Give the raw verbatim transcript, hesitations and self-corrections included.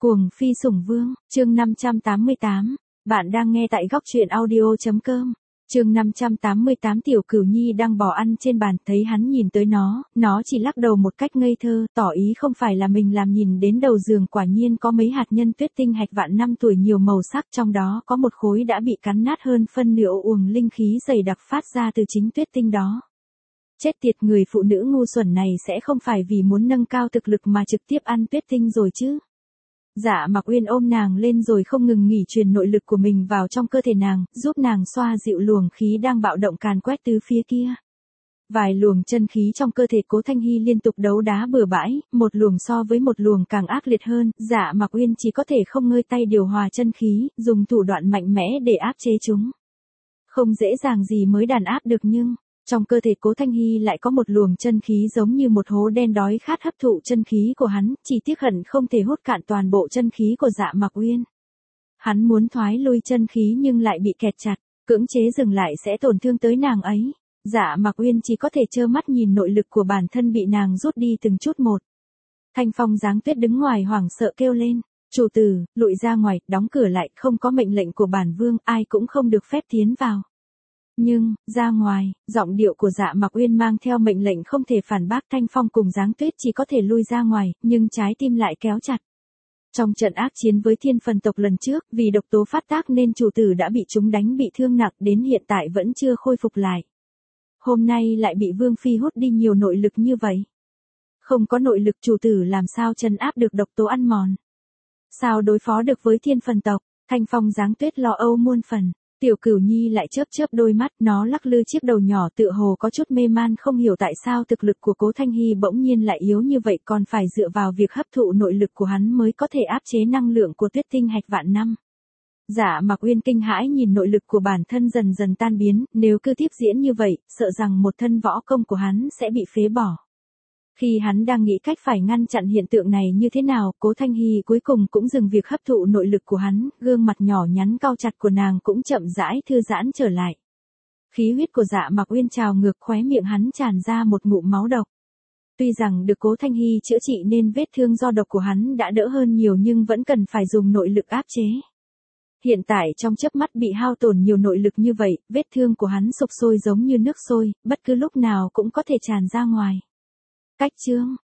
Cuồng phi sủng vương, chương năm trăm tám mươi tám. Bạn đang nghe tại góc truyện audio.com. Chương năm trăm tám mươi tám. Tiểu Cửu Nhi đang bỏ ăn trên bàn, thấy hắn nhìn tới nó, nó chỉ lắc đầu một cách ngây thơ, tỏ ý không phải là mình làm. Nhìn đến đầu giường quả nhiên có mấy hạt nhân tuyết tinh hạch vạn năm tuổi nhiều màu sắc, trong đó có một khối đã bị cắn nát, hơn phân nửa uổng linh khí dày đặc phát ra từ chính tuyết tinh đó. Chết tiệt, người phụ nữ ngu xuẩn này sẽ không phải vì muốn nâng cao thực lực mà trực tiếp ăn tuyết tinh rồi chứ? Dạ Mặc Uyên ôm nàng lên rồi không ngừng nghỉ truyền nội lực của mình vào trong cơ thể nàng, giúp nàng xoa dịu luồng khí đang bạo động càn quét tứ phía kia. Vài luồng chân khí trong cơ thể Cố Thanh Hy liên tục đấu đá bừa bãi, một luồng so với một luồng càng ác liệt hơn. Dạ Mặc Uyên chỉ có thể không ngơi tay điều hòa chân khí, dùng thủ đoạn mạnh mẽ để áp chế chúng. Không dễ dàng gì mới đàn áp được, nhưng trong cơ thể Cố Thanh Hy lại có một luồng chân khí giống như một hố đen đói khát hấp thụ chân khí của hắn, chỉ tiếc hận không thể hút cạn toàn bộ chân khí của Dạ Mặc Uyên. Hắn muốn thoái lui chân khí nhưng lại bị kẹt chặt, cưỡng chế dừng lại sẽ tổn thương tới nàng ấy. Dạ Mặc Uyên chỉ có thể trơ mắt nhìn nội lực của bản thân bị nàng rút đi từng chút một. Thanh Phong Giáng Tuyết đứng ngoài hoảng sợ kêu lên, chủ tử, lùi ra ngoài, đóng cửa lại, không có mệnh lệnh của bản vương, ai cũng không được phép tiến vào. Nhưng, ra ngoài, giọng điệu của Dạ Mặc Uyên mang theo mệnh lệnh không thể phản bác. Thanh Phong cùng Giáng Tuyết chỉ có thể lui ra ngoài, nhưng trái tim lại kéo chặt. Trong trận ác chiến với Thiên Phần tộc lần trước, vì độc tố phát tác nên chủ tử đã bị chúng đánh bị thương nặng, đến hiện tại vẫn chưa khôi phục lại. Hôm nay lại bị Vương Phi hút đi nhiều nội lực như vậy. Không có nội lực chủ tử làm sao trấn áp được độc tố ăn mòn? Sao đối phó được với Thiên Phần tộc? Thanh Phong Giáng Tuyết lo âu muôn phần. Tiểu Cửu Nhi lại chớp chớp đôi mắt, nó lắc lư chiếc đầu nhỏ tựa hồ có chút mê man, không hiểu tại sao thực lực của Cố Thanh Hy bỗng nhiên lại yếu như vậy, còn phải dựa vào việc hấp thụ nội lực của hắn mới có thể áp chế năng lượng của tuyết tinh hạch vạn năm. Dạ Mặc Uyên kinh hãi nhìn nội lực của bản thân dần dần tan biến, nếu cứ tiếp diễn như vậy, sợ rằng một thân võ công của hắn sẽ bị phế bỏ. Khi hắn đang nghĩ cách phải ngăn chặn hiện tượng này như thế nào, Cố Thanh Hy cuối cùng cũng dừng việc hấp thụ nội lực của hắn, gương mặt nhỏ nhắn cau chặt của nàng cũng chậm rãi thư giãn trở lại. Khí huyết của Dạ Mặc Uyên trào ngược, khóe miệng hắn tràn ra một ngụm máu độc. Tuy rằng được Cố Thanh Hy chữa trị nên vết thương do độc của hắn đã đỡ hơn nhiều, nhưng vẫn cần phải dùng nội lực áp chế. Hiện tại trong chớp mắt bị hao tổn nhiều nội lực như vậy, vết thương của hắn sục sôi giống như nước sôi, bất cứ lúc nào cũng có thể tràn ra ngoài. Cách chương,